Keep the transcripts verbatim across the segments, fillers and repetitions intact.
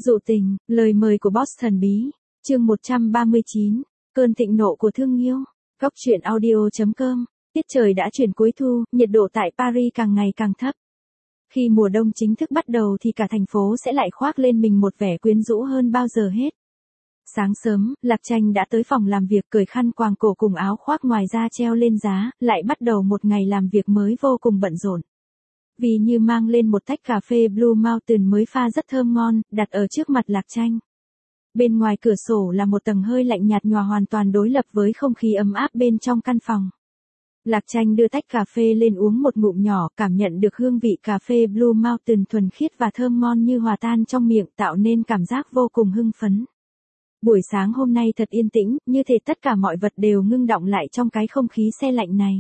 Dụ tình, lời mời của boss thần bí. Chương một trăm ba mươi chín. Cơn thịnh nộ của thương yêu. Góc truyện audio chấm com. Tiết trời đã chuyển cuối thu, nhiệt độ tại Paris càng ngày càng thấp. Khi mùa đông chính thức bắt đầu thì cả thành phố sẽ lại khoác lên mình một vẻ quyến rũ hơn bao giờ hết. Sáng sớm, Lạc Tranh đã tới phòng làm việc, cởi khăn quàng cổ cùng áo khoác ngoài ra treo lên giá, lại bắt đầu một ngày làm việc mới vô cùng bận rộn. Vì Như mang lên một tách cà phê Blue Mountain mới pha rất thơm ngon, đặt ở trước mặt Lạc Tranh. Bên ngoài cửa sổ là một tầng hơi lạnh nhạt nhòa hoàn toàn đối lập với không khí ấm áp bên trong căn phòng. Lạc Tranh đưa tách cà phê lên uống một ngụm nhỏ, cảm nhận được hương vị cà phê Blue Mountain thuần khiết và thơm ngon như hòa tan trong miệng, tạo nên cảm giác vô cùng hưng phấn. Buổi sáng hôm nay thật yên tĩnh, như thể tất cả mọi vật đều ngưng đọng lại trong cái không khí se lạnh này.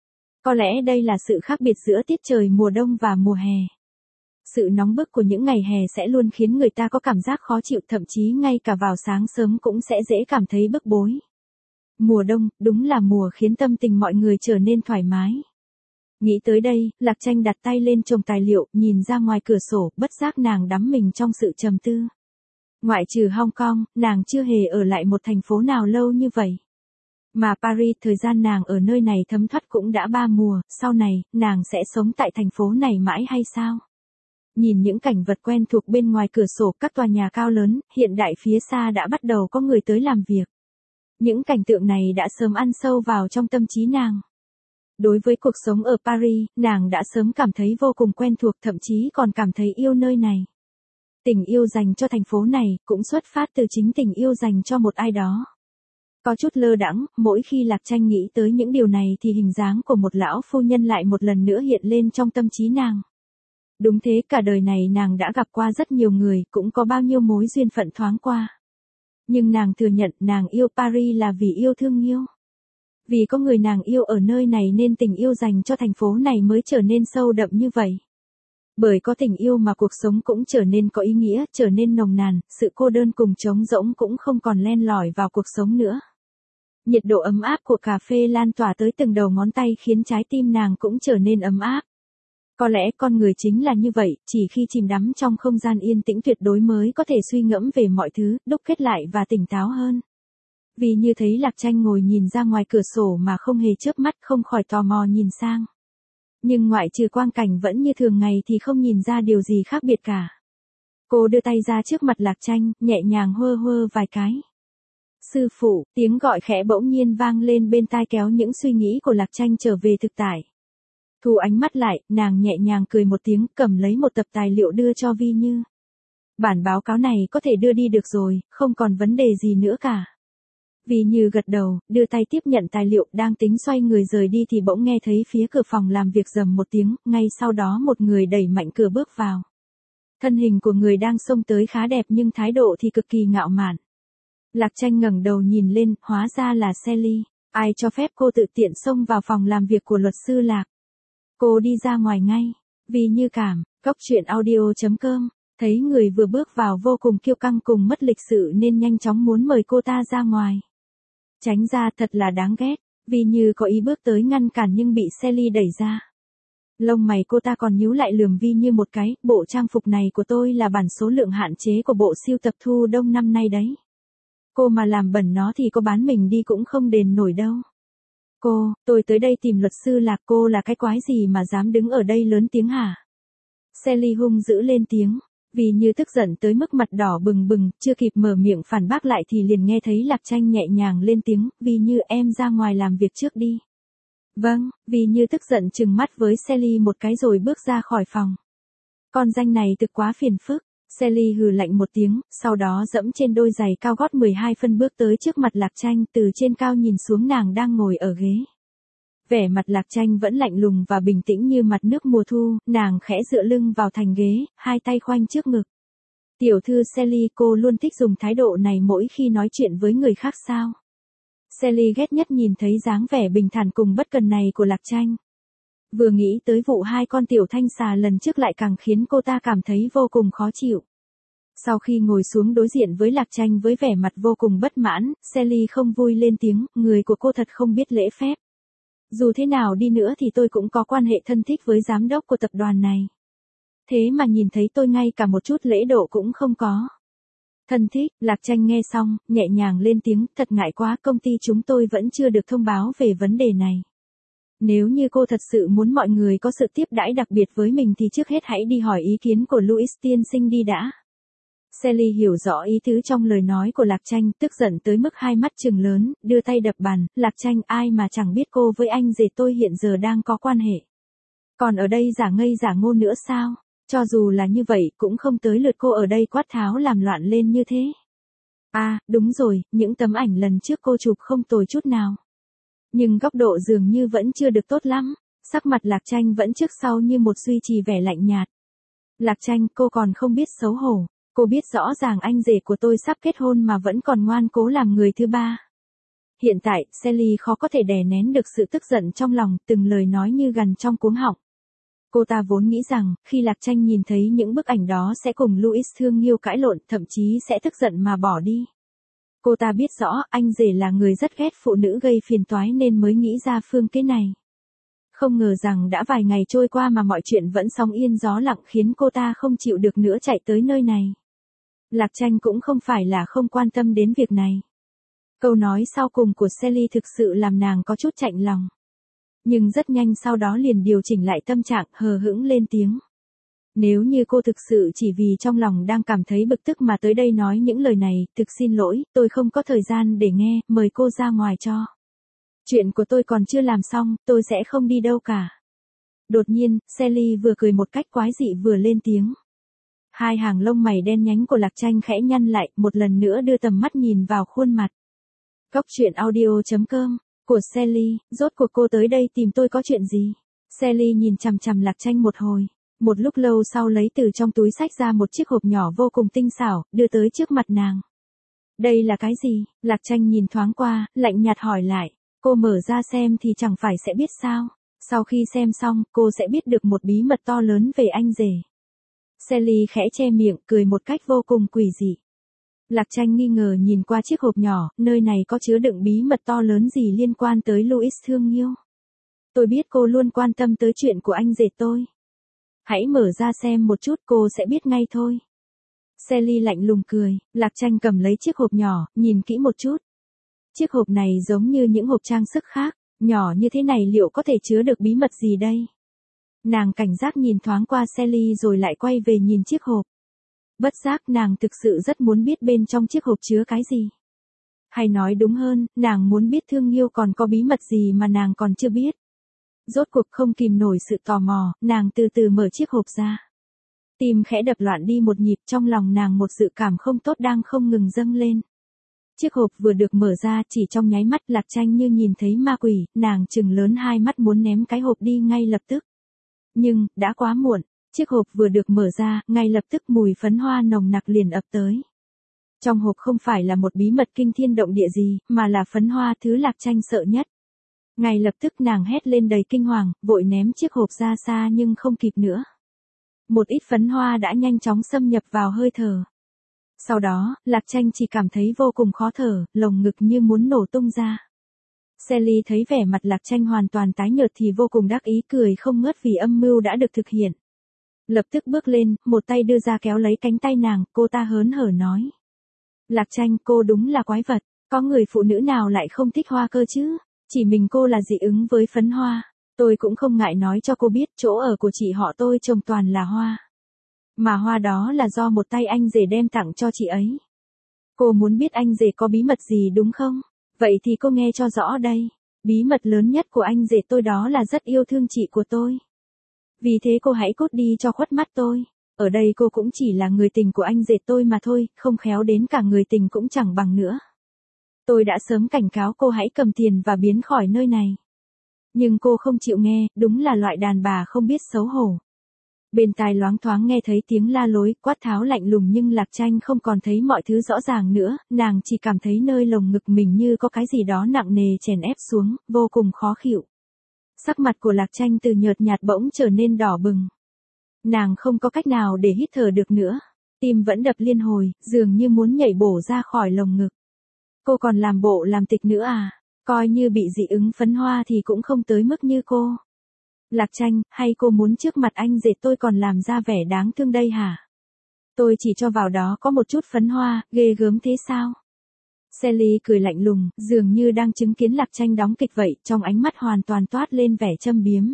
Có lẽ đây là sự khác biệt giữa tiết trời mùa đông và mùa hè. Sự nóng bức của những ngày hè sẽ luôn khiến người ta có cảm giác khó chịu, thậm chí ngay cả vào sáng sớm cũng sẽ dễ cảm thấy bức bối. Mùa đông, đúng là mùa khiến tâm tình mọi người trở nên thoải mái. Nghĩ tới đây, Lạc Tranh đặt tay lên chồng tài liệu, nhìn ra ngoài cửa sổ, bất giác nàng đắm mình trong sự trầm tư. Ngoại trừ Hong Kong, nàng chưa hề ở lại một thành phố nào lâu như vậy. Mà Paris, thời gian nàng ở nơi này thấm thoát cũng đã ba mùa, sau này, nàng sẽ sống tại thành phố này mãi hay sao? Nhìn những cảnh vật quen thuộc bên ngoài cửa sổ, các tòa nhà cao lớn, hiện đại phía xa đã bắt đầu có người tới làm việc. Những cảnh tượng này đã sớm ăn sâu vào trong tâm trí nàng. Đối với cuộc sống ở Paris, nàng đã sớm cảm thấy vô cùng quen thuộc, thậm chí còn cảm thấy yêu nơi này. Tình yêu dành cho thành phố này cũng xuất phát từ chính tình yêu dành cho một ai đó. Có chút lơ đãng, mỗi khi Lạc Tranh nghĩ tới những điều này thì hình dáng của một lão phu nhân lại một lần nữa hiện lên trong tâm trí nàng. Đúng thế, cả đời này nàng đã gặp qua rất nhiều người, cũng có bao nhiêu mối duyên phận thoáng qua. Nhưng nàng thừa nhận nàng yêu Paris là vì yêu thương yêu. Vì có người nàng yêu ở nơi này nên tình yêu dành cho thành phố này mới trở nên sâu đậm như vậy. Bởi có tình yêu mà cuộc sống cũng trở nên có ý nghĩa, trở nên nồng nàn, sự cô đơn cùng trống rỗng cũng không còn len lỏi vào cuộc sống nữa. Nhiệt độ ấm áp của cà phê lan tỏa tới từng đầu ngón tay khiến trái tim nàng cũng trở nên ấm áp. Có lẽ con người chính là như vậy, chỉ khi chìm đắm trong không gian yên tĩnh tuyệt đối mới có thể suy ngẫm về mọi thứ, đúc kết lại và tỉnh táo hơn. Vì như thấy Lạc Tranh ngồi nhìn ra ngoài cửa sổ mà không hề chớp mắt, không khỏi tò mò nhìn sang. Nhưng ngoại trừ quang cảnh vẫn như thường ngày thì không nhìn ra điều gì khác biệt cả. Cô đưa tay ra trước mặt Lạc Tranh, nhẹ nhàng hơ hơ vài cái. Sư phụ, tiếng gọi khẽ bỗng nhiên vang lên bên tai kéo những suy nghĩ của Lạc Tranh trở về thực tại. Thu ánh mắt lại, nàng nhẹ nhàng cười một tiếng, cầm lấy một tập tài liệu đưa cho Vi Như. Bản báo cáo này có thể đưa đi được rồi, không còn vấn đề gì nữa cả. Vi Như gật đầu, đưa tay tiếp nhận tài liệu, đang tính xoay người rời đi thì bỗng nghe thấy phía cửa phòng làm việc rầm một tiếng, ngay sau đó một người đẩy mạnh cửa bước vào. Thân hình của người đang xông tới khá đẹp nhưng thái độ thì cực kỳ ngạo mạn. Lạc Tranh ngẩng đầu nhìn lên, hóa ra là Sally. Ai cho phép cô tự tiện xông vào phòng làm việc của luật sư Lạc? Cô đi ra ngoài ngay. Vi Như cảm, góc truyện audio chấm com, thấy người vừa bước vào vô cùng kiêu căng cùng mất lịch sự nên nhanh chóng muốn mời cô ta ra ngoài. Tránh ra, thật là đáng ghét. Vi Như có ý bước tới ngăn cản nhưng bị Sally đẩy ra. Lông mày cô ta còn nhíu lại lườm Vi Như một cái, bộ trang phục này của tôi là bản số lượng hạn chế của bộ sưu tập thu đông năm nay đấy. Cô mà làm bẩn nó thì có bán mình đi cũng không đền nổi đâu. Cô, tôi tới đây tìm luật sư Lạc, cô là cái quái gì mà dám đứng ở đây lớn tiếng hả? Sally hung dữ lên tiếng. Vì Như tức giận tới mức mặt đỏ bừng bừng, chưa kịp mở miệng phản bác lại thì liền nghe thấy Lạc Tranh nhẹ nhàng lên tiếng, Vì Như em ra ngoài làm việc trước đi. Vâng, Vì Như tức giận trừng mắt với Sally một cái rồi bước ra khỏi phòng. Con danh này thực quá phiền phức. Sally hừ lạnh một tiếng, sau đó dẫm trên đôi giày cao gót mười hai phân bước tới trước mặt Lạc Tranh, từ trên cao nhìn xuống nàng đang ngồi ở ghế. Vẻ mặt Lạc Tranh vẫn lạnh lùng và bình tĩnh như mặt nước mùa thu, nàng khẽ dựa lưng vào thành ghế, hai tay khoanh trước ngực. Tiểu thư Sally, cô luôn thích dùng thái độ này mỗi khi nói chuyện với người khác sao? Sally ghét nhất nhìn thấy dáng vẻ bình thản cùng bất cần này của Lạc Tranh. Vừa nghĩ tới vụ hai con tiểu thanh xà lần trước lại càng khiến cô ta cảm thấy vô cùng khó chịu. Sau khi ngồi xuống đối diện với Lạc Tranh với vẻ mặt vô cùng bất mãn, Sally không vui lên tiếng, người của cô thật không biết lễ phép. Dù thế nào đi nữa thì tôi cũng có quan hệ thân thích với giám đốc của tập đoàn này. Thế mà nhìn thấy tôi ngay cả một chút lễ độ cũng không có. Thân thích, Lạc Tranh nghe xong, nhẹ nhàng lên tiếng, thật ngại quá, công ty chúng tôi vẫn chưa được thông báo về vấn đề này. Nếu như cô thật sự muốn mọi người có sự tiếp đãi đặc biệt với mình thì trước hết hãy đi hỏi ý kiến của Louis tiên sinh đi đã. Sally hiểu rõ ý tứ trong lời nói của Lạc Tranh, tức giận tới mức hai mắt trừng lớn, đưa tay đập bàn, Lạc Tranh, ai mà chẳng biết cô với anh rể tôi hiện giờ đang có quan hệ. Còn ở đây giả ngây giả ngô nữa sao? Cho dù là như vậy cũng không tới lượt cô ở đây quát tháo làm loạn lên như thế. À, đúng rồi, những tấm ảnh lần trước cô chụp không tồi chút nào. Nhưng góc độ dường như vẫn chưa được tốt lắm, sắc mặt Lạc Tranh vẫn trước sau như một duy trì vẻ lạnh nhạt. Lạc Tranh, cô còn không biết xấu hổ, cô biết rõ ràng anh rể của tôi sắp kết hôn mà vẫn còn ngoan cố làm người thứ ba. Hiện tại, Sally khó có thể đè nén được sự tức giận trong lòng, từng lời nói như gần trong cuống họng. Cô ta vốn nghĩ rằng, khi Lạc Tranh nhìn thấy những bức ảnh đó sẽ cùng Louis thương yêu cãi lộn, thậm chí sẽ tức giận mà bỏ đi. Cô ta biết rõ anh rể là người rất ghét phụ nữ gây phiền toái nên mới nghĩ ra phương kế này. Không ngờ rằng đã vài ngày trôi qua mà mọi chuyện vẫn sóng yên gió lặng khiến cô ta không chịu được nữa chạy tới nơi này. Lạc Tranh cũng không phải là không quan tâm đến việc này. Câu nói sau cùng của Sally thực sự làm nàng có chút chạnh lòng. Nhưng rất nhanh sau đó liền điều chỉnh lại tâm trạng, hờ hững lên tiếng. Nếu như cô thực sự chỉ vì trong lòng đang cảm thấy bực tức mà tới đây nói những lời này, thực xin lỗi, tôi không có thời gian để nghe, mời cô ra ngoài cho. Chuyện của tôi còn chưa làm xong, tôi sẽ không đi đâu cả. Đột nhiên, Sally vừa cười một cách quái dị vừa lên tiếng. Hai hàng lông mày đen nhánh của Lạc Tranh khẽ nhăn lại, một lần nữa đưa tầm mắt nhìn vào khuôn mặt. Góc truyện audio chấm com của Sally, rốt cuộc cô tới đây tìm tôi có chuyện gì? Sally nhìn chằm chằm Lạc Tranh một hồi, một lúc lâu sau lấy từ trong túi xách ra một chiếc hộp nhỏ vô cùng tinh xảo, đưa tới trước mặt nàng. Đây là cái gì? Lạc Tranh nhìn thoáng qua, lạnh nhạt hỏi lại, cô mở ra xem thì chẳng phải sẽ biết sao? Sau khi xem xong, cô sẽ biết được một bí mật to lớn về anh rể. Sally khẽ che miệng, cười một cách vô cùng quỷ dị. Lạc Tranh nghi ngờ nhìn qua chiếc hộp nhỏ, nơi này có chứa đựng bí mật to lớn gì liên quan tới Louis thương yêu. Tôi biết cô luôn quan tâm tới chuyện của anh rể tôi. Hãy mở ra xem một chút, cô sẽ biết ngay thôi. Sally lạnh lùng cười, Lạc Tranh cầm lấy chiếc hộp nhỏ, nhìn kỹ một chút. Chiếc hộp này giống như những hộp trang sức khác, nhỏ như thế này liệu có thể chứa được bí mật gì đây? Nàng cảnh giác nhìn thoáng qua Sally rồi lại quay về nhìn chiếc hộp. Bất giác nàng thực sự rất muốn biết bên trong chiếc hộp chứa cái gì. Hay nói đúng hơn, nàng muốn biết thương yêu còn có bí mật gì mà nàng còn chưa biết. Rốt cuộc không kìm nổi sự tò mò, nàng từ từ mở chiếc hộp ra. Tim khẽ đập loạn đi một nhịp, trong lòng nàng một dự cảm không tốt đang không ngừng dâng lên. Chiếc hộp vừa được mở ra chỉ trong nháy mắt Lạc Tranh như nhìn thấy ma quỷ, nàng trừng lớn hai mắt muốn ném cái hộp đi ngay lập tức. Nhưng, đã quá muộn, chiếc hộp vừa được mở ra, ngay lập tức mùi phấn hoa nồng nặc liền ập tới. Trong hộp không phải là một bí mật kinh thiên động địa gì, mà là phấn hoa thứ Lạc Tranh sợ nhất. Ngay lập tức nàng hét lên đầy kinh hoàng, vội ném chiếc hộp ra xa nhưng không kịp nữa. Một ít phấn hoa đã nhanh chóng xâm nhập vào hơi thở. Sau đó, Lạc Tranh chỉ cảm thấy vô cùng khó thở, lồng ngực như muốn nổ tung ra. Sally thấy vẻ mặt Lạc Tranh hoàn toàn tái nhợt thì vô cùng đắc ý cười không ngớt vì âm mưu đã được thực hiện. Lập tức bước lên, một tay đưa ra kéo lấy cánh tay nàng, cô ta hớn hở nói. Lạc Tranh, cô đúng là quái vật, có người phụ nữ nào lại không thích hoa cơ chứ? Chỉ mình cô là dị ứng với phấn hoa. Tôi cũng không ngại nói cho cô biết chỗ ở của chị họ tôi trồng toàn là hoa. Mà hoa đó là do một tay anh rể đem tặng cho chị ấy. Cô muốn biết anh rể có bí mật gì đúng không? Vậy thì cô nghe cho rõ đây. Bí mật lớn nhất của anh rể tôi đó là rất yêu thương chị của tôi. Vì thế cô hãy cút đi cho khuất mắt tôi. Ở đây cô cũng chỉ là người tình của anh rể tôi mà thôi, không khéo đến cả người tình cũng chẳng bằng nữa. Tôi đã sớm cảnh cáo cô hãy cầm tiền và biến khỏi nơi này. Nhưng cô không chịu nghe, đúng là loại đàn bà không biết xấu hổ. Bên tai loáng thoáng nghe thấy tiếng la lối, quát tháo lạnh lùng nhưng Lạc Tranh không còn thấy mọi thứ rõ ràng nữa, nàng chỉ cảm thấy nơi lồng ngực mình như có cái gì đó nặng nề chèn ép xuống, vô cùng khó chịu. Sắc mặt của Lạc Tranh từ nhợt nhạt bỗng trở nên đỏ bừng. Nàng không có cách nào để hít thở được nữa, tim vẫn đập liên hồi, dường như muốn nhảy bổ ra khỏi lồng ngực. Cô còn làm bộ làm tịch nữa à? Coi như bị dị ứng phấn hoa thì cũng không tới mức như cô. Lạc Tranh, hay cô muốn trước mặt anh rể tôi còn làm ra vẻ đáng thương đây hả? Tôi chỉ cho vào đó có một chút phấn hoa, ghê gớm thế sao? Sally cười lạnh lùng, dường như đang chứng kiến Lạc Tranh đóng kịch vậy, trong ánh mắt hoàn toàn toát lên vẻ châm biếm.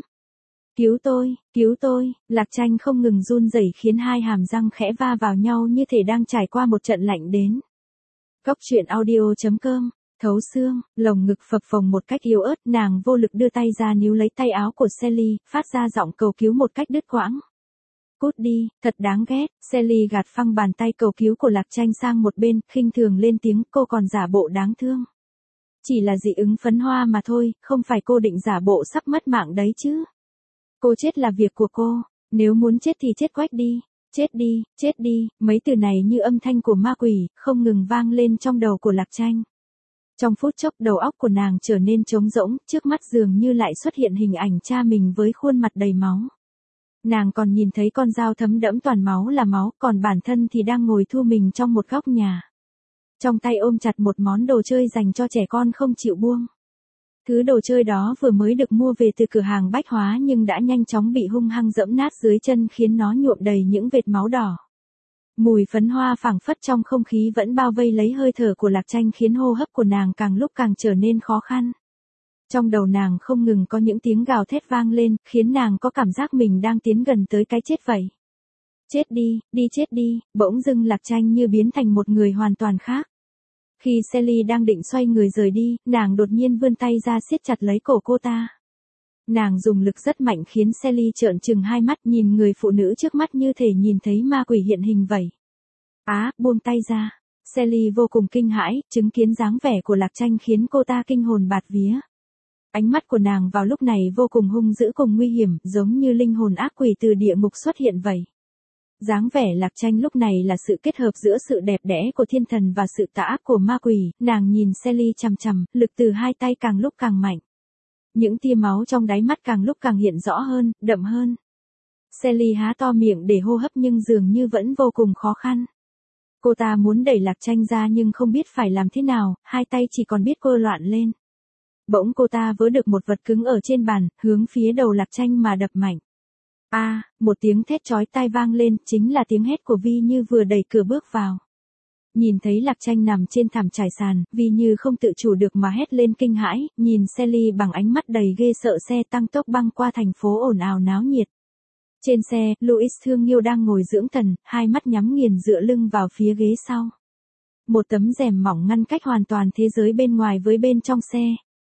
Cứu tôi, cứu tôi, Lạc Tranh không ngừng run rẩy khiến hai hàm răng khẽ va vào nhau như thể đang trải qua một trận lạnh đến. Góc truyện audio chấm com, thấu xương, lồng ngực phập phồng một cách yếu ớt, nàng vô lực đưa tay ra níu lấy tay áo của Sally, phát ra giọng cầu cứu một cách đứt quãng. Cút đi, thật đáng ghét, Sally gạt phăng bàn tay cầu cứu của Lạc Tranh sang một bên, khinh thường lên tiếng, cô còn giả bộ đáng thương. Chỉ là dị ứng phấn hoa mà thôi, không phải cô định giả bộ sắp mất mạng đấy chứ. Cô chết là việc của cô, nếu muốn chết thì chết quách đi, chết đi, chết đi, mấy từ này như âm thanh của ma quỷ, không ngừng vang lên trong đầu của Lạc Tranh. Trong phút chốc đầu óc của nàng trở nên trống rỗng, trước mắt dường như lại xuất hiện hình ảnh cha mình với khuôn mặt đầy máu. Nàng còn nhìn thấy con dao thấm đẫm toàn máu là máu, còn bản thân thì đang ngồi thu mình trong một góc nhà. Trong tay ôm chặt một món đồ chơi dành cho trẻ con không chịu buông. Thứ đồ chơi đó vừa mới được mua về từ cửa hàng bách hóa nhưng đã nhanh chóng bị hung hăng dẫm nát dưới chân khiến nó nhuộm đầy những vệt máu đỏ. Mùi phấn hoa phảng phất trong không khí vẫn bao vây lấy hơi thở của Lạc Tranh khiến hô hấp của nàng càng lúc càng trở nên khó khăn. Trong đầu nàng không ngừng có những tiếng gào thét vang lên, khiến nàng có cảm giác mình đang tiến gần tới cái chết vậy. Chết đi, đi chết đi, bỗng dưng Lạc Tranh như biến thành một người hoàn toàn khác. Khi Sally đang định xoay người rời đi, nàng đột nhiên vươn tay ra siết chặt lấy cổ cô ta. Nàng dùng lực rất mạnh khiến Sally trợn trừng hai mắt nhìn người phụ nữ trước mắt như thể nhìn thấy ma quỷ hiện hình vậy. Á, buông tay ra. Sally vô cùng kinh hãi, chứng kiến dáng vẻ của Lạc Tranh khiến cô ta kinh hồn bạt vía. Ánh mắt của nàng vào lúc này vô cùng hung dữ cùng nguy hiểm, giống như linh hồn ác quỷ từ địa ngục xuất hiện vậy. Dáng vẻ Lạc Tranh lúc này là sự kết hợp giữa sự đẹp đẽ của thiên thần và sự tà ác của ma quỷ, nàng nhìn Sally chằm chằm, lực từ hai tay càng lúc càng mạnh. Những tia máu trong đáy mắt càng lúc càng hiện rõ hơn, đậm hơn. Sally há to miệng để hô hấp nhưng dường như vẫn vô cùng khó khăn. Cô ta muốn đẩy Lạc Tranh ra nhưng không biết phải làm thế nào, hai tay chỉ còn biết cô loạn lên. Bỗng cô ta vớ được một vật cứng ở trên bàn, hướng phía đầu Lạc Tranh mà đập mạnh. A, à, một tiếng thét chói tai vang lên, chính là tiếng hét của Vi Như vừa đẩy cửa bước vào. Nhìn thấy Lạc Tranh nằm trên thảm trải sàn, Vi Như không tự chủ được mà hét lên kinh hãi, nhìn Sally bằng ánh mắt đầy ghê sợ. Xe tăng tốc băng qua thành phố ồn ào náo nhiệt. Trên xe, Louis Thương Nghiêu đang ngồi dưỡng thần, hai mắt nhắm nghiền dựa lưng vào phía ghế sau. Một tấm rèm mỏng ngăn cách hoàn toàn thế giới bên ngoài với bên trong xe.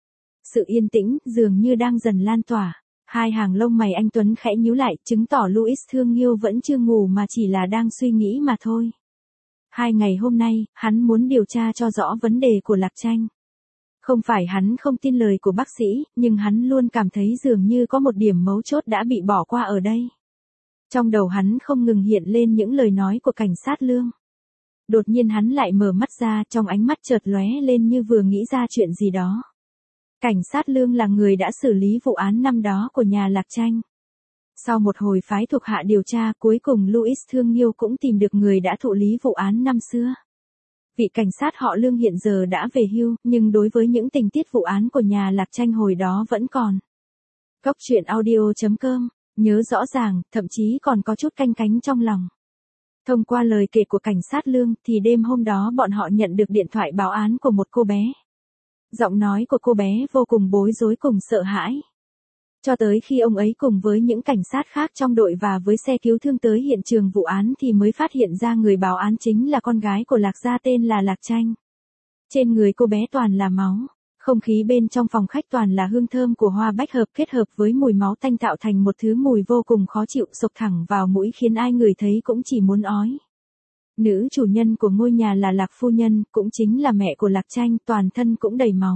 Sự yên tĩnh, dường như đang dần lan tỏa. Hai hàng lông mày anh Tuấn khẽ nhíu lại, chứng tỏ Louis Thương Nghiêu vẫn chưa ngủ mà chỉ là đang suy nghĩ mà thôi. Hai ngày hôm nay, hắn muốn điều tra cho rõ vấn đề của Lạc Tranh. Không phải hắn không tin lời của bác sĩ, nhưng hắn luôn cảm thấy dường như có một điểm mấu chốt đã bị bỏ qua ở đây. Trong đầu hắn không ngừng hiện lên những lời nói của cảnh sát Lương. Đột nhiên hắn lại mở mắt ra, trong ánh mắt chợt lóe lên như vừa nghĩ ra chuyện gì đó. Cảnh sát Lương là người đã xử lý vụ án năm đó của nhà Lạc Tranh. Sau một hồi phái thuộc hạ điều tra, cuối cùng Louis Thương Nghiêu cũng tìm được người đã thụ lý vụ án năm xưa. Vị cảnh sát họ Lương hiện giờ đã về hưu, nhưng đối với những tình tiết vụ án của nhà Lạc Tranh hồi đó vẫn còn. Góc truyện audio chấm com, nhớ rõ ràng, thậm chí còn có chút canh cánh trong lòng. Thông qua lời kể của cảnh sát Lương thì đêm hôm đó bọn họ nhận được điện thoại báo án của một cô bé. Giọng nói của cô bé vô cùng bối rối cùng sợ hãi. Cho tới khi ông ấy cùng với những cảnh sát khác trong đội và với xe cứu thương tới hiện trường vụ án thì mới phát hiện ra người báo án chính là con gái của Lạc gia tên là Lạc Tranh. Trên người cô bé toàn là máu, không khí bên trong phòng khách toàn là hương thơm của hoa bách hợp kết hợp với mùi máu tanh tạo thành một thứ mùi vô cùng khó chịu xộc thẳng vào mũi khiến ai người thấy cũng chỉ muốn ói. Nữ chủ nhân của ngôi nhà là Lạc phu nhân, cũng chính là mẹ của Lạc Tranh, toàn thân cũng đầy máu.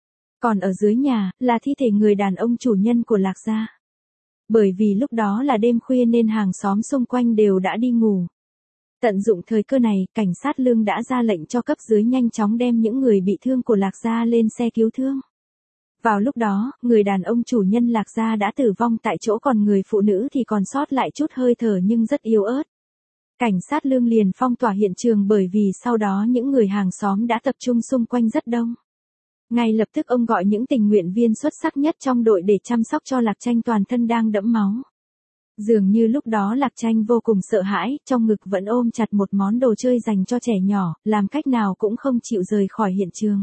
Còn ở dưới nhà, là thi thể người đàn ông chủ nhân của Lạc gia. Bởi vì lúc đó là đêm khuya nên hàng xóm xung quanh đều đã đi ngủ. Tận dụng thời cơ này, cảnh sát Lương đã ra lệnh cho cấp dưới nhanh chóng đem những người bị thương của Lạc gia lên xe cứu thương. Vào lúc đó, người đàn ông chủ nhân Lạc gia đã tử vong tại chỗ còn người phụ nữ thì còn sót lại chút hơi thở nhưng rất yếu ớt. Cảnh sát Lương liền phong tỏa hiện trường bởi vì sau đó những người hàng xóm đã tập trung xung quanh rất đông. Ngay lập tức ông gọi những tình nguyện viên xuất sắc nhất trong đội để chăm sóc cho Lạc Tranh toàn thân đang đẫm máu. Dường như lúc đó Lạc Tranh vô cùng sợ hãi, trong ngực vẫn ôm chặt một món đồ chơi dành cho trẻ nhỏ, làm cách nào cũng không chịu rời khỏi hiện trường.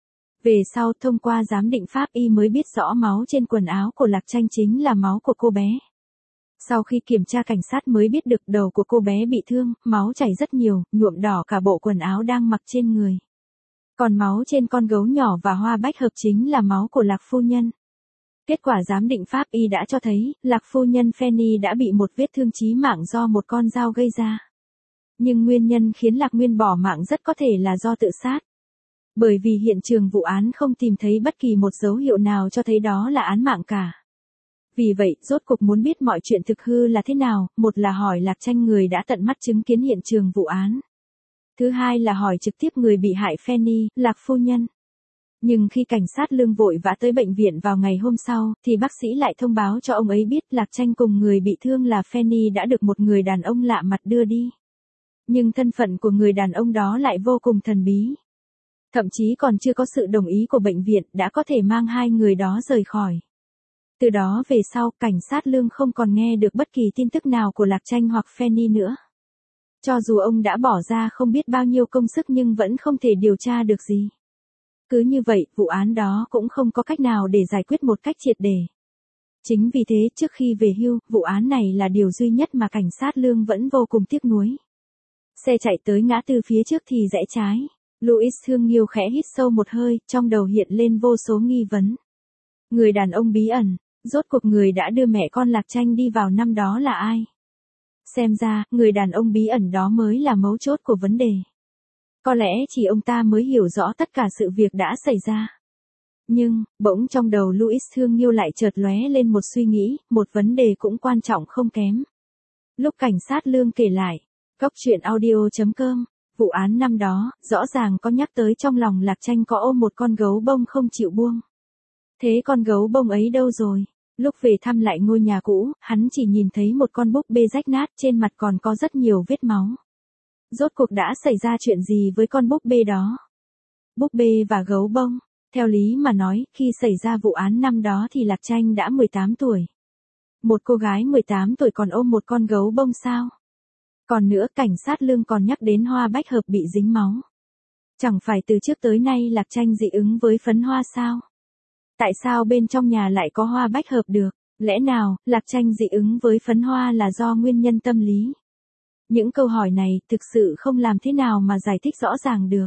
Về sau thông qua giám định pháp y mới biết rõ máu trên quần áo của Lạc Tranh chính là máu của cô bé. Sau khi kiểm tra cảnh sát mới biết được đầu của cô bé bị thương, máu chảy rất nhiều, nhuộm đỏ cả bộ quần áo đang mặc trên người. Còn máu trên con gấu nhỏ và hoa bách hợp chính là máu của Lạc phu nhân. Kết quả giám định pháp y đã cho thấy, Lạc phu nhân Fanny đã bị một vết thương chí mạng do một con dao gây ra. Nhưng nguyên nhân khiến Lạc Nguyên bỏ mạng rất có thể là do tự sát. Bởi vì hiện trường vụ án không tìm thấy bất kỳ một dấu hiệu nào cho thấy đó là án mạng cả. Vì vậy, rốt cục muốn biết mọi chuyện thực hư là thế nào, một là hỏi Lạc Tranh người đã tận mắt chứng kiến hiện trường vụ án. Thứ hai là hỏi trực tiếp người bị hại Fanny, Lạc phu nhân. Nhưng khi cảnh sát Lương vội vã tới bệnh viện vào ngày hôm sau, thì bác sĩ lại thông báo cho ông ấy biết Lạc Tranh cùng người bị thương là Fanny đã được một người đàn ông lạ mặt đưa đi. Nhưng thân phận của người đàn ông đó lại vô cùng thần bí. Thậm chí còn chưa có sự đồng ý của bệnh viện đã có thể mang hai người đó rời khỏi. Từ đó về sau, cảnh sát Lương không còn nghe được bất kỳ tin tức nào của Lạc Tranh hoặc Fanny nữa. Cho dù ông đã bỏ ra không biết bao nhiêu công sức nhưng vẫn không thể điều tra được gì. Cứ như vậy, vụ án đó cũng không có cách nào để giải quyết một cách triệt để. Chính vì thế, trước khi về hưu, vụ án này là điều duy nhất mà cảnh sát Lương vẫn vô cùng tiếc nuối. Xe chạy tới ngã tư phía trước thì rẽ trái. Louis Thương Nghiêu khẽ hít sâu một hơi, trong đầu hiện lên vô số nghi vấn. Người đàn ông bí ẩn, rốt cuộc người đã đưa mẹ con Lạc Tranh đi vào năm đó là ai? Xem ra, người đàn ông bí ẩn đó mới là mấu chốt của vấn đề. Có lẽ chỉ ông ta mới hiểu rõ tất cả sự việc đã xảy ra. Nhưng, bỗng trong đầu Louis Thương Nghiêu lại chợt lóe lên một suy nghĩ, một vấn đề cũng quan trọng không kém. Lúc cảnh sát Lương kể lại, Cóc truyện audio chấm com, vụ án năm đó, rõ ràng có nhắc tới trong lòng Lạc Tranh có ôm một con gấu bông không chịu buông. Thế con gấu bông ấy đâu rồi? Lúc về thăm lại ngôi nhà cũ, hắn chỉ nhìn thấy một con búp bê rách nát, trên mặt còn có rất nhiều vết máu. Rốt cuộc đã xảy ra chuyện gì với con búp bê đó? Búp bê và gấu bông. Theo lý mà nói, khi xảy ra vụ án năm đó thì Lạc Tranh đã mười tám tuổi. Một cô gái mười tám tuổi còn ôm một con gấu bông sao? Còn nữa, cảnh sát Lương còn nhắc đến hoa bách hợp bị dính máu. Chẳng phải từ trước tới nay Lạc Tranh dị ứng với phấn hoa sao? Tại sao bên trong nhà lại có hoa bách hợp được? Lẽ nào, Lạc Tranh dị ứng với phấn hoa là do nguyên nhân tâm lý? Những câu hỏi này thực sự không làm thế nào mà giải thích rõ ràng được.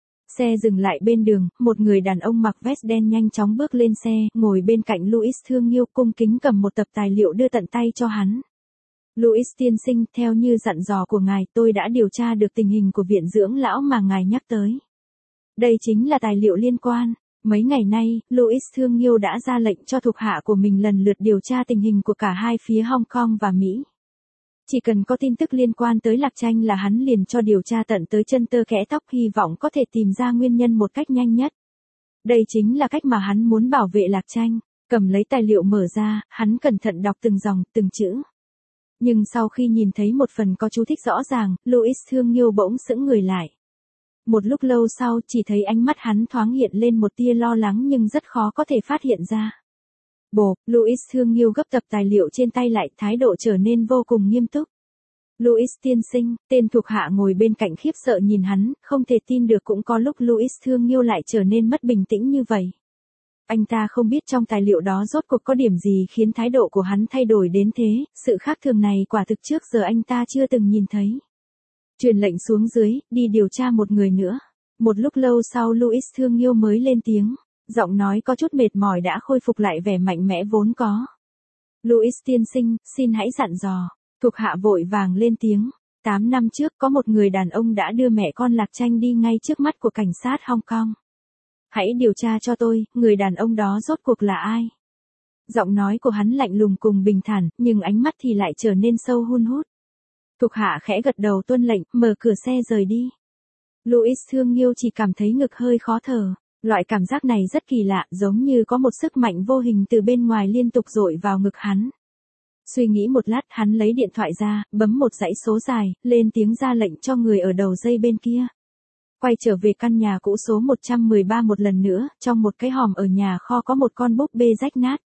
Xe dừng lại bên đường, một người đàn ông mặc vest đen nhanh chóng bước lên xe, ngồi bên cạnh Louis Thương Nghiêu cung kính cầm một tập tài liệu đưa tận tay cho hắn. Louis tiên sinh, theo như dặn dò của ngài, tôi đã điều tra được tình hình của viện dưỡng lão mà ngài nhắc tới. Đây chính là tài liệu liên quan. Mấy ngày nay, Louis Thương Nghiêu đã ra lệnh cho thuộc hạ của mình lần lượt điều tra tình hình của cả hai phía Hong Kong và Mỹ. Chỉ cần có tin tức liên quan tới Lạc Tranh là hắn liền cho điều tra tận tới chân tơ kẽ tóc, hy vọng có thể tìm ra nguyên nhân một cách nhanh nhất. Đây chính là cách mà hắn muốn bảo vệ Lạc Tranh. Cầm lấy tài liệu mở ra, hắn cẩn thận đọc từng dòng, từng chữ. Nhưng sau khi nhìn thấy một phần có chú thích rõ ràng, Louis Thương Nghiêu bỗng sững người lại. Một lúc lâu sau, chỉ thấy ánh mắt hắn thoáng hiện lên một tia lo lắng nhưng rất khó có thể phát hiện ra. Bồ, Louis Thương Nghiêu gấp tập tài liệu trên tay lại, thái độ trở nên vô cùng nghiêm túc. Louis tiên sinh, tên thuộc hạ ngồi bên cạnh khiếp sợ nhìn hắn, không thể tin được cũng có lúc Louis Thương Nghiêu lại trở nên mất bình tĩnh như vậy. Anh ta không biết trong tài liệu đó rốt cuộc có điểm gì khiến thái độ của hắn thay đổi đến thế, sự khác thường này quả thực trước giờ anh ta chưa từng nhìn thấy. Truyền lệnh xuống dưới, đi điều tra một người nữa. Một lúc lâu sau Louis Thương Nghiêu mới lên tiếng, giọng nói có chút mệt mỏi đã khôi phục lại vẻ mạnh mẽ vốn có. Louis tiên sinh, xin hãy dặn dò. Thuộc hạ vội vàng lên tiếng. Tám năm trước có một người đàn ông đã đưa mẹ con Lạc Tranh đi ngay trước mắt của cảnh sát Hong Kong. Hãy điều tra cho tôi, người đàn ông đó rốt cuộc là ai? Giọng nói của hắn lạnh lùng cùng bình thản, nhưng ánh mắt thì lại trở nên sâu hun hút. Thuộc hạ khẽ gật đầu tuân lệnh, mở cửa xe rời đi. Louis Thương Nghiêu chỉ cảm thấy ngực hơi khó thở. Loại cảm giác này rất kỳ lạ, giống như có một sức mạnh vô hình từ bên ngoài liên tục dội vào ngực hắn. Suy nghĩ một lát, hắn lấy điện thoại ra, bấm một dãy số dài, lên tiếng ra lệnh cho người ở đầu dây bên kia. Quay trở về căn nhà cũ số một trăm mười ba một lần nữa, trong một cái hòm ở nhà kho có một con búp bê rách nát.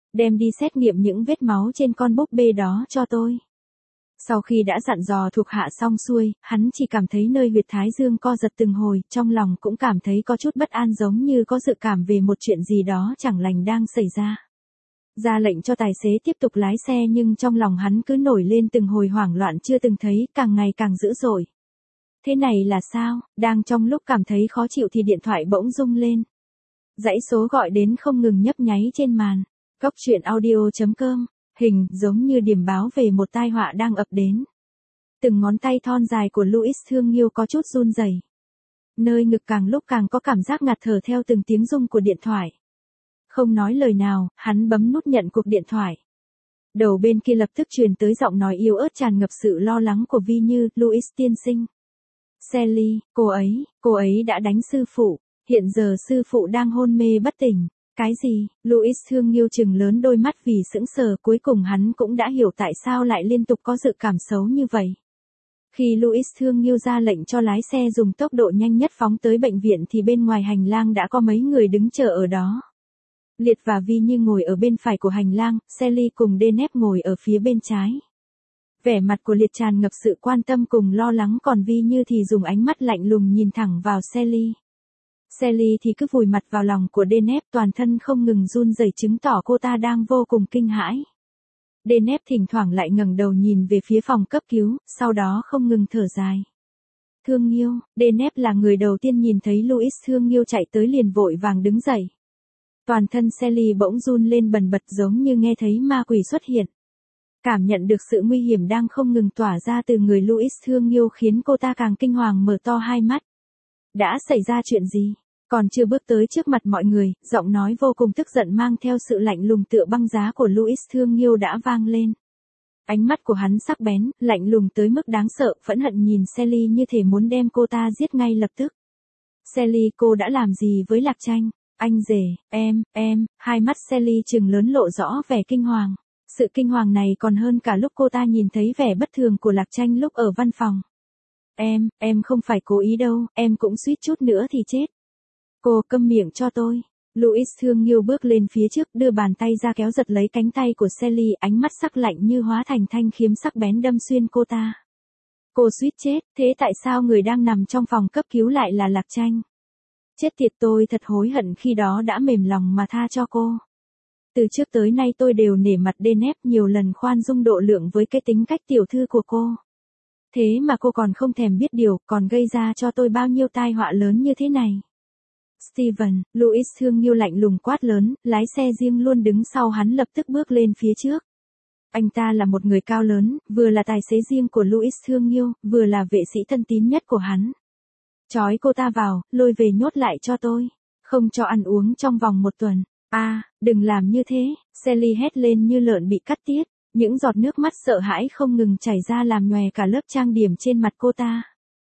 Đem đi xét nghiệm những vết máu trên con búp bê đó cho tôi. Sau khi đã dặn dò thuộc hạ xong xuôi, hắn chỉ cảm thấy nơi huyệt thái dương co giật từng hồi, trong lòng cũng cảm thấy có chút bất an giống như có dự cảm về một chuyện gì đó chẳng lành đang xảy ra. Ra lệnh cho tài xế tiếp tục lái xe nhưng trong lòng hắn cứ nổi lên từng hồi hoảng loạn chưa từng thấy, càng ngày càng dữ dội. Thế này là sao? Đang trong lúc cảm thấy khó chịu thì điện thoại bỗng rung lên. Dãy số gọi đến không ngừng nhấp nháy trên màn. Góc truyện audio chấm com, hình giống như điểm báo về một tai họa đang ập đến. Từng ngón tay thon dài của Louis Thương Nghiêu có chút run rẩy. Nơi ngực càng lúc càng có cảm giác ngạt thở theo từng tiếng rung của điện thoại. Không nói lời nào, hắn bấm nút nhận cuộc điện thoại. Đầu bên kia lập tức truyền tới giọng nói yếu ớt tràn ngập sự lo lắng của Vi Như, Louis tiên sinh. Sally, cô ấy, cô ấy đã đánh sư phụ, hiện giờ sư phụ đang hôn mê bất tỉnh. Cái gì? Louis Thương Nghiêu trừng lớn đôi mắt vì sững sờ, cuối cùng hắn cũng đã hiểu tại sao lại liên tục có dự cảm xấu như vậy. Khi Louis Thương Nghiêu ra lệnh cho lái xe dùng tốc độ nhanh nhất phóng tới bệnh viện thì bên ngoài hành lang đã có mấy người đứng chờ ở đó. Liệt và Vi Như ngồi ở bên phải của hành lang, Sally cùng Denep ngồi ở phía bên trái. Vẻ mặt của Liệt tràn ngập sự quan tâm cùng lo lắng, còn Vi Như thì dùng ánh mắt lạnh lùng nhìn thẳng vào Sally. Sally thì cứ vùi mặt vào lòng của Denep, toàn thân không ngừng run rẩy chứng tỏ cô ta đang vô cùng kinh hãi. Denep thỉnh thoảng lại ngẩng đầu nhìn về phía phòng cấp cứu, sau đó không ngừng thở dài. Thương Nghiêu, Denep là người đầu tiên nhìn thấy Louis Thương Nghiêu chạy tới liền vội vàng đứng dậy. Toàn thân Sally bỗng run lên bần bật giống như nghe thấy ma quỷ xuất hiện. Cảm nhận được sự nguy hiểm đang không ngừng tỏa ra từ người Louis Thương Nghiêu khiến cô ta càng kinh hoàng mở to hai mắt. Đã xảy ra chuyện gì? Còn chưa bước tới trước mặt mọi người, giọng nói vô cùng tức giận mang theo sự lạnh lùng tựa băng giá của Louis Thương Nghiêu đã vang lên. Ánh mắt của hắn sắc bén, lạnh lùng tới mức đáng sợ, phẫn hận nhìn Sally như thể muốn đem cô ta giết ngay lập tức. Sally, cô đã làm gì với Lạc Tranh? Anh rể, em, em, hai mắt Sally trừng lớn lộ rõ vẻ kinh hoàng. Sự kinh hoàng này còn hơn cả lúc cô ta nhìn thấy vẻ bất thường của Lạc Tranh lúc ở văn phòng. Em, em không phải cố ý đâu, em cũng suýt chút nữa thì chết. Cô câm miệng cho tôi. Louis Thương Nghiêu bước lên phía trước đưa bàn tay ra kéo giật lấy cánh tay của Sally, ánh mắt sắc lạnh như hóa thành thanh kiếm sắc bén đâm xuyên cô ta. Cô suýt chết, thế tại sao người đang nằm trong phòng cấp cứu lại là Lạc Tranh? Chết tiệt, tôi thật hối hận khi đó đã mềm lòng mà tha cho cô. Từ trước tới nay tôi đều nể mặt Denep, nhiều lần khoan dung độ lượng với cái tính cách tiểu thư của cô. Thế mà cô còn không thèm biết điều, còn gây ra cho tôi bao nhiêu tai họa lớn như thế này. Steven, Louis Thương Nghiêu lạnh lùng quát lớn, lái xe riêng luôn đứng sau hắn lập tức bước lên phía trước. Anh ta là một người cao lớn, vừa là tài xế riêng của Louis Thương Nghiêu, vừa là vệ sĩ thân tín nhất của hắn. Trói cô ta vào, lôi về nhốt lại cho tôi. Không cho ăn uống trong vòng một tuần. A, à, đừng làm như thế. Sally hét lên như lợn bị cắt tiết. Những giọt nước mắt sợ hãi không ngừng chảy ra làm nhòe cả lớp trang điểm trên mặt cô ta.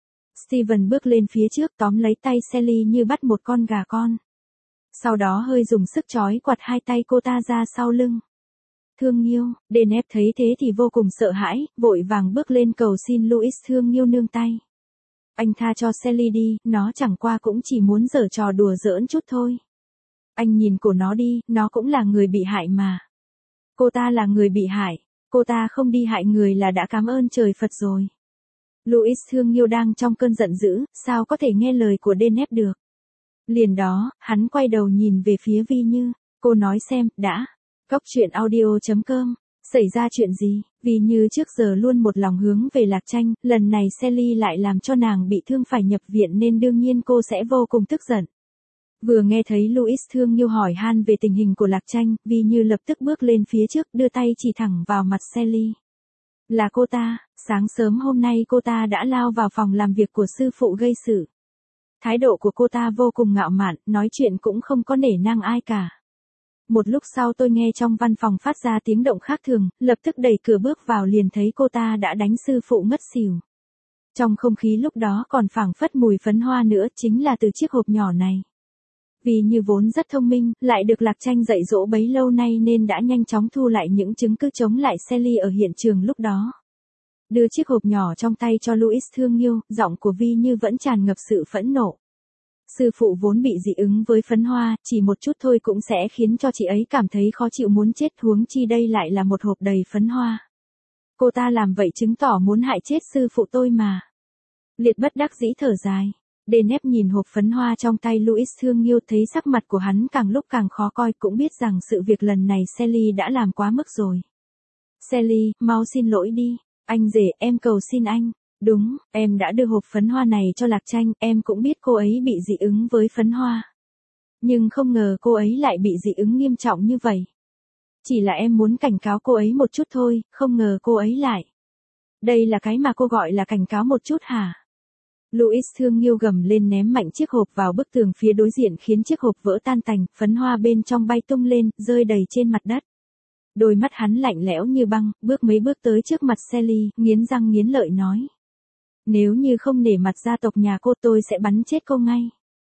Steven bước lên phía trước tóm lấy tay Sally như bắt một con gà con. Sau đó hơi dùng sức trói quặt hai tay cô ta ra sau lưng. Thương Nghiêu, Denep thấy thế thì vô cùng sợ hãi, vội vàng bước lên cầu xin Louis Thương Nghiêu nương tay. Anh tha cho Sally đi, nó chẳng qua cũng chỉ muốn giở trò đùa giỡn chút thôi. Anh nhìn cổ nó đi, nó cũng là người bị hại mà. Cô ta là người bị hại, cô ta không đi hại người là đã cảm ơn trời Phật rồi. Louis Thương Nghiêu đang trong cơn giận dữ, sao có thể nghe lời của Denep được. Liền đó, hắn quay đầu nhìn về phía Vi Như, cô nói xem, đã. Góc truyện audio chấm com, xảy ra chuyện gì? Vi Như trước giờ luôn một lòng hướng về Lạc Tranh, lần này Sally lại làm cho nàng bị thương phải nhập viện nên đương nhiên cô sẽ vô cùng tức giận. Vừa nghe thấy Louis Thương Nghiêu hỏi han về tình hình của Lạc Tranh, Vi Như lập tức bước lên phía trước đưa tay chỉ thẳng vào mặt Sally. Là cô ta, sáng sớm hôm nay cô ta đã lao vào phòng làm việc của sư phụ gây sự. Thái độ của cô ta vô cùng ngạo mạn, nói chuyện cũng không có nể nang ai cả. Một lúc sau tôi nghe trong văn phòng phát ra tiếng động khác thường, lập tức đẩy cửa bước vào liền thấy cô ta đã đánh sư phụ ngất xỉu. Trong không khí lúc đó còn phảng phất mùi phấn hoa nữa, chính là từ chiếc hộp nhỏ này. Vì như vốn rất thông minh, lại được Lạc Tranh dạy dỗ bấy lâu nay nên đã nhanh chóng thu lại những chứng cứ chống lại Sally ở hiện trường lúc đó. Đưa chiếc hộp nhỏ trong tay cho Louis Thương Nghiêu, giọng của Vi Như vẫn tràn ngập sự phẫn nộ. Sư phụ vốn bị dị ứng với phấn hoa, chỉ một chút thôi cũng sẽ khiến cho chị ấy cảm thấy khó chịu muốn chết, huống chi đây lại là một hộp đầy phấn hoa. Cô ta làm vậy chứng tỏ muốn hại chết sư phụ tôi mà. Liệt bất đắc dĩ thở dài. Deneb nhìn hộp phấn hoa trong tay Louis Thương Nghiêu, thấy sắc mặt của hắn càng lúc càng khó coi, cũng biết rằng sự việc lần này Sally đã làm quá mức rồi. Sally, mau xin lỗi đi. Anh rể, em cầu xin anh. Đúng, em đã đưa hộp phấn hoa này cho Lạc Tranh, em cũng biết cô ấy bị dị ứng với phấn hoa. Nhưng không ngờ cô ấy lại bị dị ứng nghiêm trọng như vậy. Chỉ là em muốn cảnh cáo cô ấy một chút thôi, không ngờ cô ấy lại. Đây là cái mà cô gọi là cảnh cáo một chút hả? Louis Thương Nghiêu gầm lên, ném mạnh chiếc hộp vào bức tường phía đối diện, khiến chiếc hộp vỡ tan tành, phấn hoa bên trong bay tung lên, rơi đầy trên mặt đất. Đôi mắt hắn lạnh lẽo như băng, bước mấy bước tới trước mặt Sally, nghiến răng nghiến lợi nói. Nếu như không nể mặt gia tộc nhà cô, tôi sẽ bắn chết cô ngay.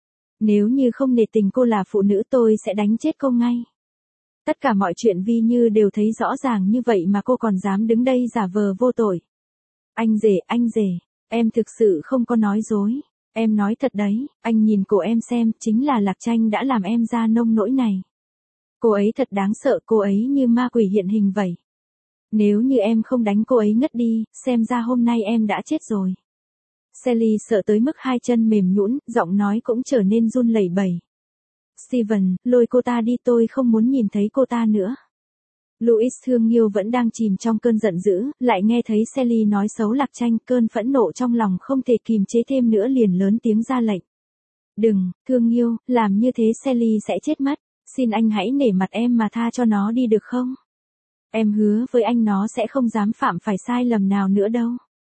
Nếu như không nể tình cô là phụ nữ, tôi sẽ đánh chết cô ngay. Tất cả mọi chuyện Vi Như đều thấy rõ ràng như vậy mà cô còn dám đứng đây giả vờ vô tội. Anh rể, anh rể, em thực sự không có nói dối. Em nói thật đấy, anh nhìn cô em xem, chính là Lạc Tranh đã làm em ra nông nỗi này. Cô ấy thật đáng sợ, cô ấy như ma quỷ hiện hình vậy. Nếu như em không đánh cô ấy ngất đi, xem ra hôm nay em đã chết rồi. Sally sợ tới mức hai chân mềm nhũn, giọng nói cũng trở nên run lẩy bẩy. Steven, lôi cô ta đi, tôi không muốn nhìn thấy cô ta nữa. Louis Thương Nghiêu vẫn đang chìm trong cơn giận dữ, lại nghe thấy Sally nói xấu Lạc Tranh, cơn phẫn nộ trong lòng không thể kìm chế thêm nữa, liền lớn tiếng ra lệnh. Đừng, Thương Nghiêu, làm như thế Sally sẽ chết mất, xin anh hãy nể mặt em mà tha cho nó đi được không? Em hứa với anh nó sẽ không dám phạm phải sai lầm nào nữa đâu.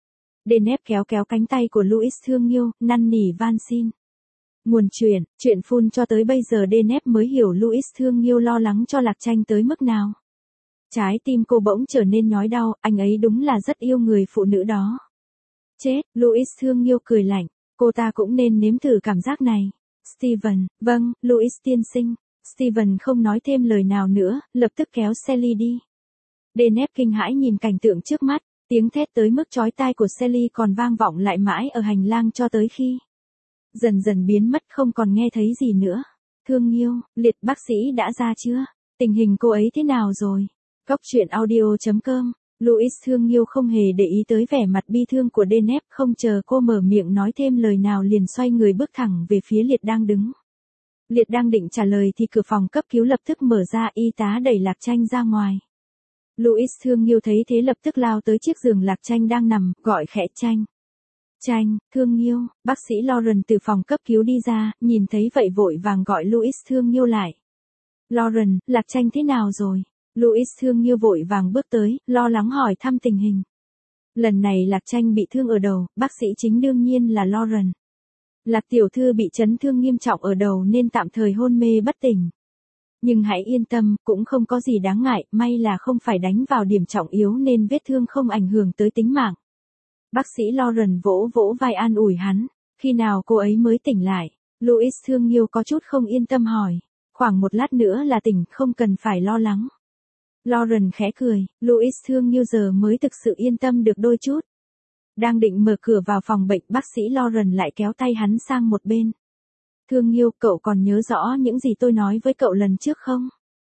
Deneb kéo kéo cánh tay của Louis Thương Nghiêu, năn nỉ van xin. Nguồn chuyện, chuyện full cho tới bây giờ Deneb mới hiểu Louis Thương Nghiêu lo lắng cho Lạc Tranh tới mức nào. Trái tim cô bỗng trở nên nhói đau, anh ấy đúng là rất yêu người phụ nữ đó. Chết, Louis Thương Nghiêu cười lạnh, cô ta cũng nên nếm thử cảm giác này. Steven, vâng, Louis tiên sinh. Steven không nói thêm lời nào nữa, lập tức kéo Sally đi. Deneb kinh hãi nhìn cảnh tượng trước mắt, tiếng thét tới mức chói tai của Sally còn vang vọng lại mãi ở hành lang cho tới khi dần dần biến mất, không còn nghe thấy gì nữa. Thương Nghiêu, Liệt bác sĩ đã ra chưa? Tình hình cô ấy thế nào rồi? Góc truyện audio chấm com. Louis Thương Nghiêu không hề để ý tới vẻ mặt bi thương của Deneb, không chờ cô mở miệng nói thêm lời nào liền xoay người bước thẳng về phía Liệt đang đứng. Liệt đang định trả lời thì cửa phòng cấp cứu lập tức mở ra, y tá đẩy Lạc Tranh ra ngoài. Louis Thương Nghiêu thấy thế lập tức lao tới chiếc giường Lạc Tranh đang nằm, gọi khẽ Tranh. Tranh, Thương Nghiêu, bác sĩ Lauren từ phòng cấp cứu đi ra, nhìn thấy vậy vội vàng gọi Louis Thương Nghiêu lại. Lauren, Lạc Tranh thế nào rồi? Louis Thương Nghiêu vội vàng bước tới, lo lắng hỏi thăm tình hình. Lần này Lạc Tranh bị thương ở đầu, bác sĩ chính đương nhiên là Lauren. Lạc tiểu thư bị chấn thương nghiêm trọng ở đầu nên tạm thời hôn mê bất tỉnh. Nhưng hãy yên tâm, cũng không có gì đáng ngại, may là không phải đánh vào điểm trọng yếu nên vết thương không ảnh hưởng tới tính mạng. Bác sĩ Lauren vỗ vỗ vai an ủi hắn. Khi nào cô ấy mới tỉnh lại? Louis Thương Nghiêu có chút không yên tâm hỏi. Khoảng một lát nữa là tỉnh, không cần phải lo lắng. Lauren khẽ cười, Louis Thương Nghiêu giờ mới thực sự yên tâm được đôi chút. Đang định mở cửa vào phòng bệnh, bác sĩ Lauren lại kéo tay hắn sang một bên. Thương Nghiêu, cậu còn nhớ rõ những gì tôi nói với cậu lần trước không?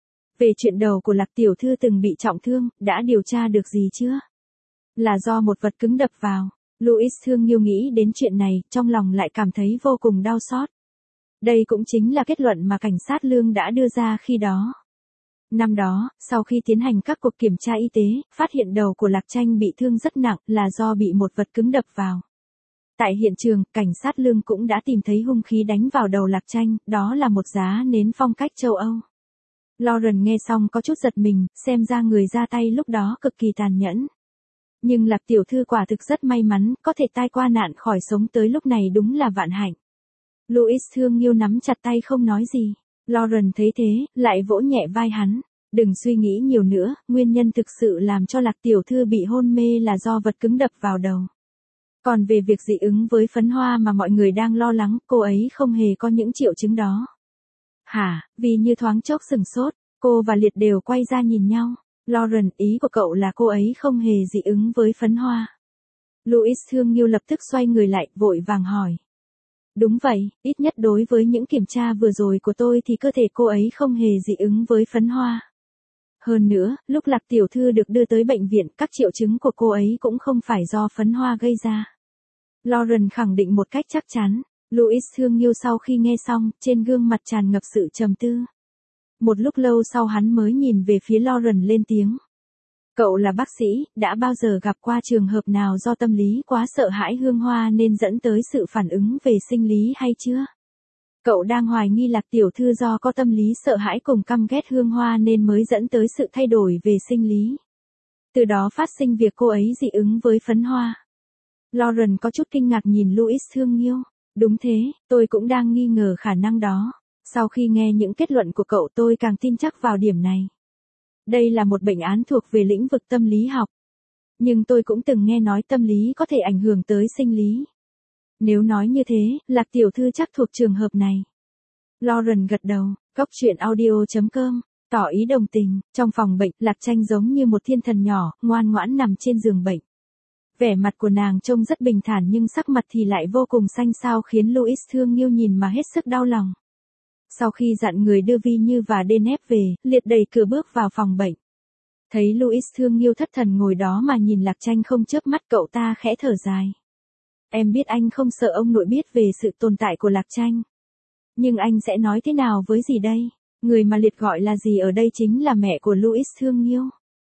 Về chuyện đầu của Lạc tiểu thư từng bị trọng thương, đã điều tra được gì chưa? Là do một vật cứng đập vào. Louis Thương Nghiêu nghĩ đến chuyện này, trong lòng lại cảm thấy vô cùng đau xót. Đây cũng chính là kết luận mà cảnh sát Lương đã đưa ra khi đó. Năm đó, sau khi tiến hành các cuộc kiểm tra y tế, phát hiện đầu của Lạc Tranh bị thương rất nặng là do bị một vật cứng đập vào. Tại hiện trường, cảnh sát Lương cũng đã tìm thấy hung khí đánh vào đầu Lạc Tranh, đó là một giá nến phong cách châu Âu. Lauren nghe xong có chút giật mình, xem ra người ra tay lúc đó cực kỳ tàn nhẫn. Nhưng Lạc tiểu thư quả thực rất may mắn, có thể tai qua nạn khỏi sống tới lúc này đúng là vạn hạnh. Louis Thương Nghiêu nắm chặt tay không nói gì. Lauren thấy thế, lại vỗ nhẹ vai hắn. Đừng suy nghĩ nhiều nữa, nguyên nhân thực sự làm cho Lạc tiểu thư bị hôn mê là do vật cứng đập vào đầu. Còn về việc dị ứng với phấn hoa mà mọi người đang lo lắng, cô ấy không hề có những triệu chứng đó. Hả, vì như thoáng chốc sừng sốt, cô và Liệt đều quay ra nhìn nhau. Lauren, ý của cậu là cô ấy không hề dị ứng với phấn hoa. Louis Thương Nghiêu lập tức xoay người lại, vội vàng hỏi. Đúng vậy, ít nhất đối với những kiểm tra vừa rồi của tôi thì cơ thể cô ấy không hề dị ứng với phấn hoa. Hơn nữa, lúc Lạc tiểu thư được đưa tới bệnh viện, các triệu chứng của cô ấy cũng không phải do phấn hoa gây ra. Lauren khẳng định một cách chắc chắn. Louis thương yêu sau khi nghe xong, trên gương mặt tràn ngập sự trầm tư. Một lúc lâu sau hắn mới nhìn về phía Lauren lên tiếng. Cậu là bác sĩ, đã bao giờ gặp qua trường hợp nào do tâm lý quá sợ hãi hương hoa nên dẫn tới sự phản ứng về sinh lý hay chưa? Cậu đang hoài nghi Lạc tiểu thư do có tâm lý sợ hãi cùng căm ghét hương hoa nên mới dẫn tới sự thay đổi về sinh lý. Từ đó phát sinh việc cô ấy dị ứng với phấn hoa. Lauren có chút kinh ngạc nhìn Louis thương yêu. Đúng thế, tôi cũng đang nghi ngờ khả năng đó. Sau khi nghe những kết luận của cậu tôi càng tin chắc vào điểm này. Đây là một bệnh án thuộc về lĩnh vực tâm lý học. Nhưng tôi cũng từng nghe nói tâm lý có thể ảnh hưởng tới sinh lý. Nếu nói như thế, Lạc tiểu thư chắc thuộc trường hợp này. Lauren gật đầu, góc truyện audio chấm com, tỏ ý đồng tình. Trong phòng bệnh, Lạc Tranh giống như một thiên thần nhỏ, ngoan ngoãn nằm trên giường bệnh. Vẻ mặt của nàng trông rất bình thản nhưng sắc mặt thì lại vô cùng xanh xao khiến Louis thương yêu nhìn mà hết sức đau lòng. Sau khi dặn người đưa Vi Như và Denep về, Liệt đẩy cửa bước vào phòng bệnh. Thấy Louis thương yêu thất thần ngồi đó mà nhìn Lạc Tranh không chớp mắt, cậu ta khẽ thở dài. Em biết anh không sợ ông nội biết về sự tồn tại của Lạc Tranh. Nhưng anh sẽ nói thế nào với gì đây? Người mà Liệt gọi là gì ở đây chính là mẹ của Louis thương yêu.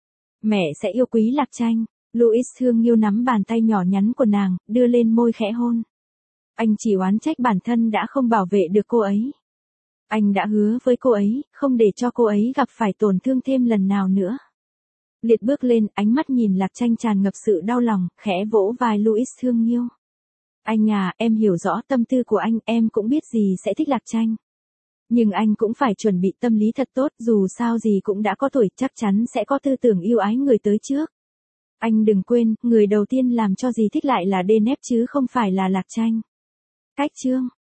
Mẹ sẽ yêu quý Lạc Tranh. Louis thương yêu nắm bàn tay nhỏ nhắn của nàng, đưa lên môi khẽ hôn. Anh chỉ oán trách bản thân đã không bảo vệ được cô ấy. Anh đã hứa với cô ấy, không để cho cô ấy gặp phải tổn thương thêm lần nào nữa. Liệt bước lên, ánh mắt nhìn Lạc Tranh tràn ngập sự đau lòng, khẽ vỗ vai Louis thương yêu. Anh à, em hiểu rõ tâm tư của anh, em cũng biết gì sẽ thích Lạc Tranh. Nhưng anh cũng phải chuẩn bị tâm lý thật tốt, dù sao gì cũng đã có tuổi, chắc chắn sẽ có tư tưởng yêu ái người tới trước. Anh đừng quên, người đầu tiên làm cho gì thích lại là Denep chứ không phải là Lạc Tranh. Cách chương